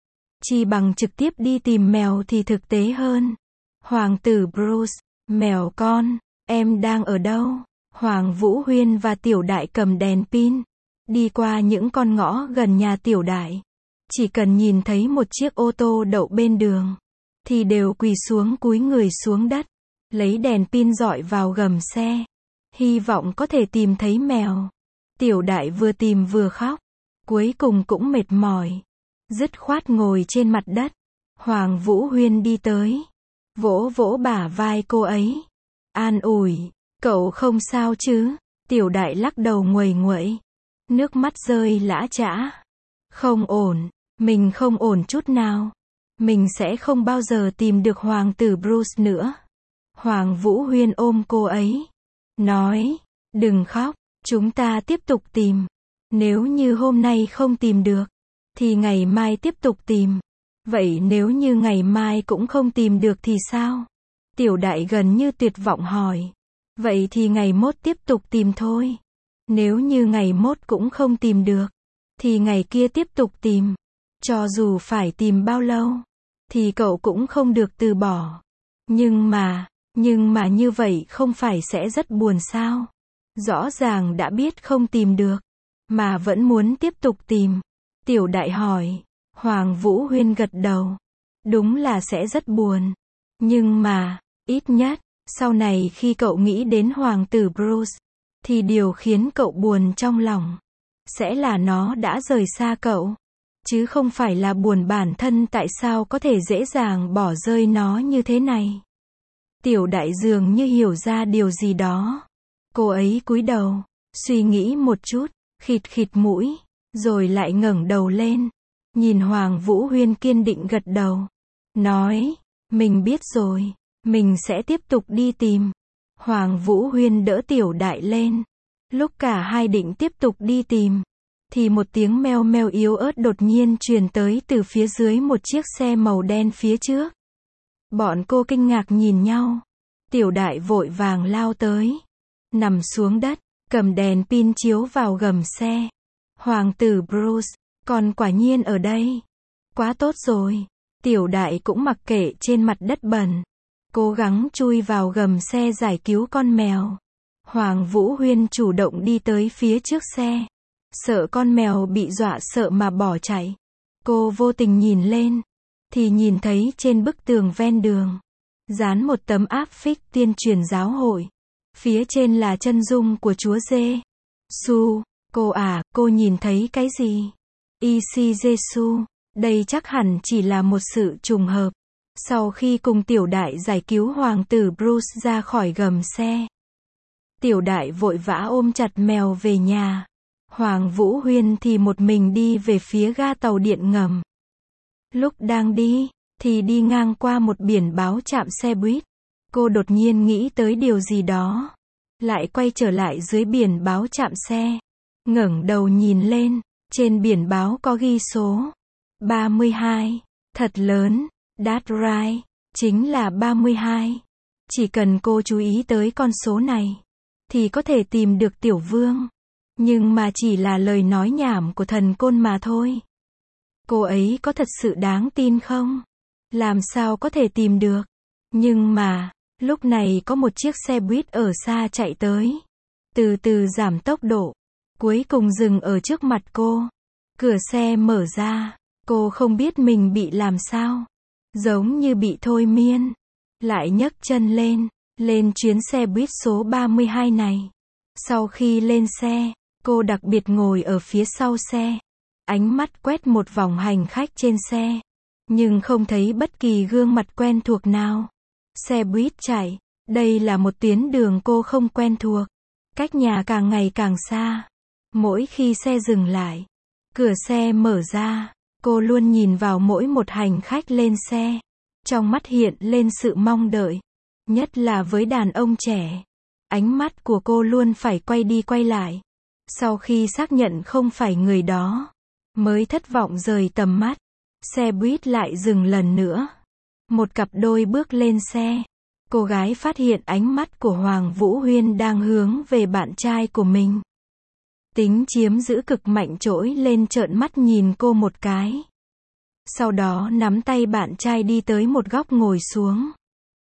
Chi bằng trực tiếp đi tìm mèo thì thực tế hơn. Hoàng tử Bruce, mèo con, em đang ở đâu? Hoàng Vũ Huyên và Tiểu Đại cầm đèn pin, đi qua những con ngõ gần nhà Tiểu Đại. Chỉ cần nhìn thấy một chiếc ô tô đậu bên đường, thì đều quỳ xuống cúi người xuống đất, lấy đèn pin dọi vào gầm xe, hy vọng có thể tìm thấy mèo. Tiểu Đại vừa tìm vừa khóc, cuối cùng cũng mệt mỏi, dứt khoát ngồi trên mặt đất. Hoàng Vũ Huyên đi tới, vỗ vỗ bả vai cô ấy, an ủi, cậu không sao chứ? Tiểu Đại lắc đầu nguầy nguậy, nước mắt rơi lã chã. Không ổn, mình không ổn chút nào. Mình sẽ không bao giờ tìm được Hoàng tử Bruce nữa. Hoàng Vũ Huyên ôm cô ấy, nói, đừng khóc, chúng ta tiếp tục tìm. Nếu như hôm nay không tìm được, thì ngày mai tiếp tục tìm. Vậy nếu như ngày mai cũng không tìm được thì sao? Tiểu Đại gần như tuyệt vọng hỏi. Vậy thì ngày mốt tiếp tục tìm thôi. Nếu như ngày mốt cũng không tìm được, thì ngày kia tiếp tục tìm. Cho dù phải tìm bao lâu, thì cậu cũng không được từ bỏ. Nhưng mà, nhưng mà như vậy không phải sẽ rất buồn sao? Rõ ràng đã biết không tìm được, mà vẫn muốn tiếp tục tìm. Tiểu Đại hỏi. Hoàng Vũ Huyên gật đầu. Đúng là sẽ rất buồn. Nhưng mà, ít nhất, sau này khi cậu nghĩ đến Hoàng tử Bruce, thì điều khiến cậu buồn trong lòng, sẽ là nó đã rời xa cậu. Chứ không phải là buồn bản thân tại sao có thể dễ dàng bỏ rơi nó như thế này. Tiểu Đại dường như hiểu ra điều gì đó. Cô ấy cúi đầu, suy nghĩ một chút, khịt khịt mũi, rồi lại ngẩng đầu lên, nhìn Hoàng Vũ Huyên kiên định gật đầu, nói, mình biết rồi, mình sẽ tiếp tục đi tìm. Hoàng Vũ Huyên đỡ Tiểu Đại lên. Lúc cả hai định tiếp tục đi tìm, thì một tiếng meo meo yếu ớt đột nhiên truyền tới từ phía dưới một chiếc xe màu đen phía trước. Bọn cô kinh ngạc nhìn nhau. Tiểu Đại vội vàng lao tới, nằm xuống đất, cầm đèn pin chiếu vào gầm xe. Hoàng tử Bruce, còn quả nhiên ở đây. Quá tốt rồi. Tiểu Đại cũng mặc kệ trên mặt đất bẩn, cố gắng chui vào gầm xe giải cứu con mèo. Hoàng Vũ Huyên chủ động đi tới phía trước xe, sợ con mèo bị dọa sợ mà bỏ chạy. Cô vô tình nhìn lên, thì nhìn thấy trên bức tường ven đường, dán một tấm áp phích tuyên truyền giáo hội. Phía trên là chân dung của Chúa Giê-xu. Cô à, cô nhìn thấy cái gì? i xê Giê-xu. Đây chắc hẳn chỉ là một sự trùng hợp. Sau khi cùng Tiểu Đại giải cứu Hoàng tử Bruce ra khỏi gầm xe, Tiểu Đại vội vã ôm chặt mèo về nhà. Hoàng Vũ Huyên thì một mình đi về phía ga tàu điện ngầm. Lúc đang đi, thì đi ngang qua một biển báo trạm xe buýt. Cô đột nhiên nghĩ tới điều gì đó, lại quay trở lại dưới biển báo trạm xe, ngẩng đầu nhìn lên, trên biển báo có ghi số ba mươi hai, thật lớn, that's right, chính là ba mươi hai. Chỉ cần cô chú ý tới con số này, thì có thể tìm được Tiểu Vương. Nhưng mà chỉ là lời nói nhảm của thần côn mà thôi. Cô ấy có thật sự đáng tin không? Làm sao có thể tìm được? Nhưng mà, lúc này có một chiếc xe buýt ở xa chạy tới, từ từ giảm tốc độ, cuối cùng dừng ở trước mặt cô. Cửa xe mở ra, cô không biết mình bị làm sao, giống như bị thôi miên, lại nhấc chân lên, lên chuyến xe buýt số ba mươi hai này. Sau khi lên xe, cô đặc biệt ngồi ở phía sau xe, ánh mắt quét một vòng hành khách trên xe, nhưng không thấy bất kỳ gương mặt quen thuộc nào. Xe buýt chạy, đây là một tuyến đường cô không quen thuộc, cách nhà càng ngày càng xa. Mỗi khi xe dừng lại, cửa xe mở ra, cô luôn nhìn vào mỗi một hành khách lên xe, trong mắt hiện lên sự mong đợi, nhất là với đàn ông trẻ. Ánh mắt của cô luôn phải quay đi quay lại. Sau khi xác nhận không phải người đó, mới thất vọng rời tầm mắt. Xe buýt lại dừng lần nữa. Một cặp đôi bước lên xe. cô gái phát hiện ánh mắt của Hoàng Vũ Huyên đang hướng về bạn trai của mình. Tính chiếm giữ cực mạnh trỗi lên trợn mắt nhìn cô một cái. Sau đó nắm tay bạn trai đi tới một góc ngồi xuống.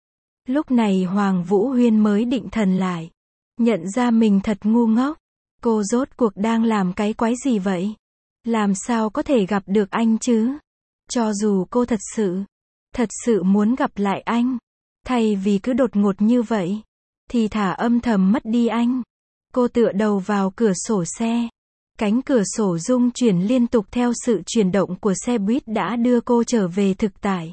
Lúc này Hoàng Vũ Huyên mới định thần lại. Nhận ra mình thật ngu ngốc. Cô rốt cuộc đang làm cái quái gì vậy? Làm sao có thể gặp được anh chứ? Cho dù cô thật sự, thật sự muốn gặp lại anh, thay vì cứ đột ngột như vậy, thì thả âm thầm mất đi anh. Cô tựa đầu vào cửa sổ xe. Cánh cửa sổ rung chuyển liên tục theo sự chuyển động của xe buýt đã đưa cô trở về thực tại.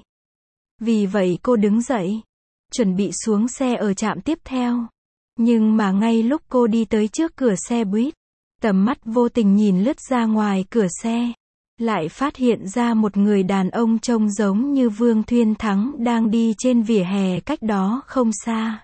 Vì vậy cô đứng dậy, chuẩn bị xuống xe ở trạm tiếp theo. Nhưng mà ngay lúc cô đi tới trước cửa xe buýt, tầm mắt vô tình nhìn lướt ra ngoài cửa xe, lại phát hiện ra một người đàn ông trông giống như Vương Thuyên Thắng đang đi trên vỉa hè cách đó không xa.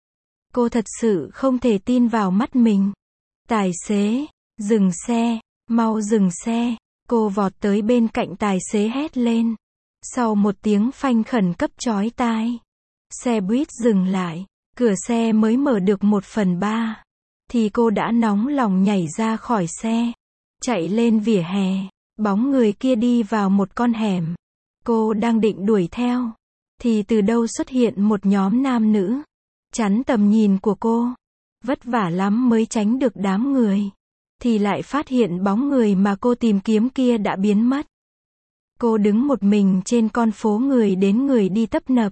Cô thật sự không thể tin vào mắt mình. Tài xế, dừng xe, mau dừng xe. Cô vọt tới bên cạnh tài xế hét lên. Sau một tiếng phanh khẩn cấp chói tai, xe buýt dừng lại. Cửa xe mới mở được một phần ba, thì cô đã nóng lòng nhảy ra khỏi xe, chạy lên vỉa hè. Bóng người kia đi vào một con hẻm. Cô đang định đuổi theo, thì từ đâu xuất hiện một nhóm nam nữ, chắn tầm nhìn của cô. Vất vả lắm mới tránh được đám người, thì lại phát hiện bóng người mà cô tìm kiếm kia đã biến mất. Cô đứng một mình trên con phố người đến người đi tấp nập.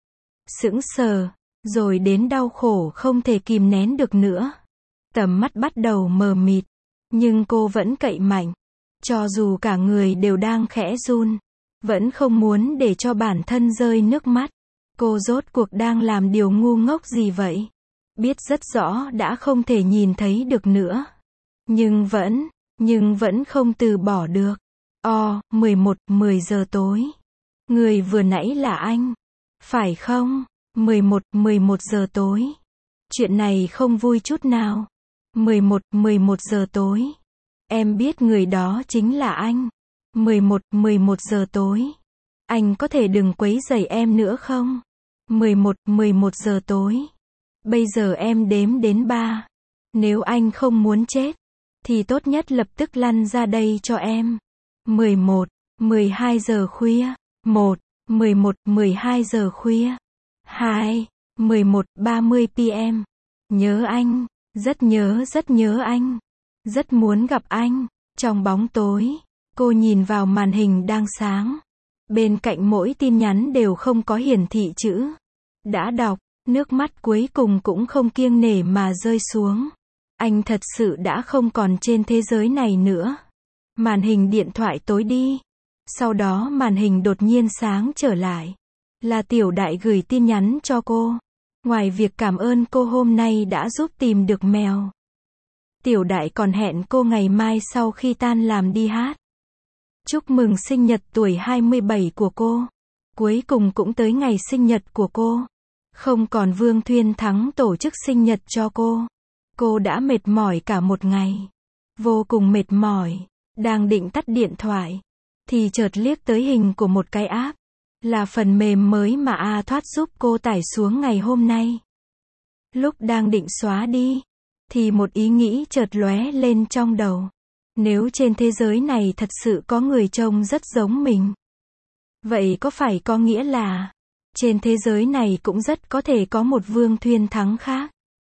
Sững sờ, rồi đến đau khổ không thể kìm nén được nữa. Tầm mắt bắt đầu mờ mịt, nhưng cô vẫn cậy mạnh. Cho dù cả người đều đang khẽ run, vẫn không muốn để cho bản thân rơi nước mắt. Cô rốt cuộc đang làm điều ngu ngốc gì vậy? Biết rất rõ đã không thể nhìn thấy được nữa. Nhưng vẫn, nhưng vẫn không từ bỏ được. O, mười một, mười giờ tối. Người vừa nãy là anh, phải không? mười một, mười một giờ tối. Chuyện này không vui chút nào. mười một, mười một giờ tối. Em biết người đó chính là anh. mười một, mười một giờ tối. Anh có thể đừng quấy rầy em nữa không? mười một, mười một giờ tối. Bây giờ em đếm đến ba. Nếu anh không muốn chết, thì tốt nhất lập tức lăn ra đây cho em. mười một, mười hai giờ khuya. một, mười một, mười hai giờ khuya. hai, mười một, ba mươi p m. Nhớ anh, rất nhớ rất nhớ anh. Rất muốn gặp anh. Trong bóng tối, cô nhìn vào màn hình đang sáng. Bên cạnh mỗi tin nhắn đều không có hiển thị chữ đã đọc. Nước mắt cuối cùng cũng không kiêng nể mà rơi xuống. Anh thật sự đã không còn trên thế giới này nữa. Màn hình điện thoại tối đi. Sau đó màn hình đột nhiên sáng trở lại. Là Tiểu Đại gửi tin nhắn cho cô. Ngoài việc cảm ơn cô hôm nay đã giúp tìm được mèo, Tiểu Đại còn hẹn cô ngày mai sau khi tan làm đi hát. Chúc mừng sinh nhật tuổi hai mươi bảy của cô. Cuối cùng cũng tới ngày sinh nhật của cô. Không còn Vương Thuyên Thắng tổ chức sinh nhật cho cô. Cô đã mệt mỏi cả một ngày. Vô cùng mệt mỏi. Đang định tắt điện thoại, thì chợt liếc tới hình của một cái app. Là phần mềm mới mà A Thoát giúp cô tải xuống ngày hôm nay. Lúc đang định xóa đi, thì một ý nghĩ chợt lóe lên trong đầu. Nếu trên thế giới này thật sự có người trông rất giống mình, vậy có phải có nghĩa là trên thế giới này cũng rất có thể có một Vương Thuyên Thắng khác?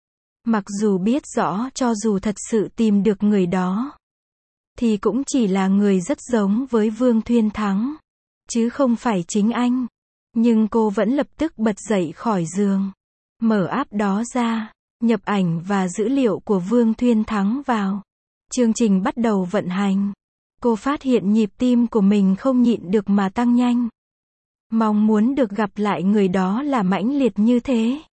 Mặc dù biết rõ cho dù thật sự tìm được người đó, thì cũng chỉ là người rất giống với Vương Thuyên Thắng, chứ không phải chính anh. Nhưng cô vẫn lập tức bật dậy khỏi giường, mở app đó ra, nhập ảnh và dữ liệu của Vương Thuyên Thắng vào. Chương trình bắt đầu vận hành. Cô phát hiện nhịp tim của mình không nhịn được mà tăng nhanh. Mong muốn được gặp lại người đó là mãnh liệt như thế.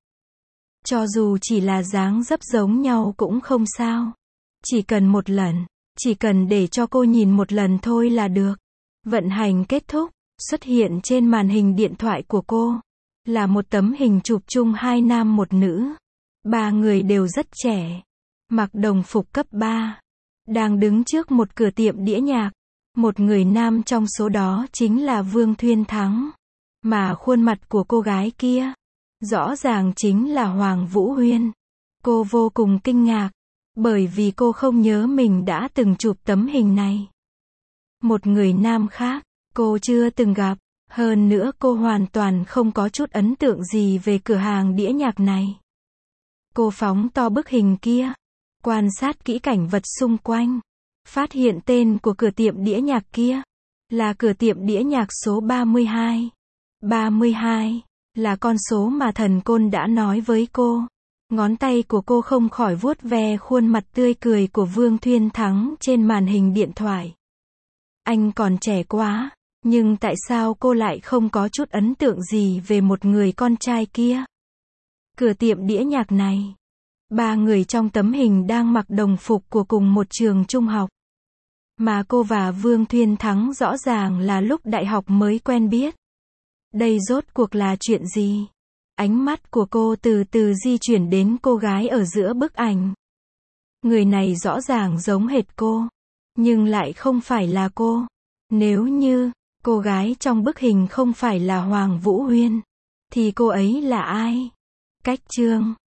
Cho dù chỉ là dáng dấp giống nhau cũng không sao. Chỉ cần một lần, chỉ cần để cho cô nhìn một lần thôi là được. Vận hành kết thúc, xuất hiện trên màn hình điện thoại của cô là một tấm hình chụp chung hai nam một nữ. Ba người đều rất trẻ, mặc đồng phục cấp ba, đang đứng trước một cửa tiệm đĩa nhạc. Một người nam trong số đó chính là Vương Thuyên Thắng. Mà khuôn mặt của cô gái kia Rõ ràng chính là Hoàng Vũ Huyên. Cô vô cùng kinh ngạc, bởi vì cô không nhớ mình đã từng chụp tấm hình này. Một người nam khác, cô chưa từng gặp, hơn nữa cô hoàn toàn không có chút ấn tượng gì về cửa hàng đĩa nhạc này. Cô phóng to bức hình kia, quan sát kỹ cảnh vật xung quanh, phát hiện tên của cửa tiệm đĩa nhạc kia là cửa tiệm đĩa nhạc số ba mươi hai. ba mươi hai là con số mà thần côn đã nói với cô. Ngón tay của cô không khỏi vuốt ve khuôn mặt tươi cười của Vương Thuyên Thắng trên màn hình điện thoại. Anh còn trẻ quá, nhưng tại sao cô lại không có chút ấn tượng gì về một người con trai kia? Cửa tiệm đĩa nhạc này, ba người trong tấm hình đang mặc đồng phục của cùng một trường trung học. Mà cô và Vương Thuyên Thắng rõ ràng là lúc đại học mới quen biết. Đây rốt cuộc là chuyện gì? Ánh mắt của cô từ từ di chuyển đến cô gái ở giữa bức ảnh. Người này rõ ràng giống hệt cô, nhưng lại không phải là cô. Nếu như cô gái trong bức hình không phải là Hoàng Vũ Huyên, thì cô ấy là ai? Cách chương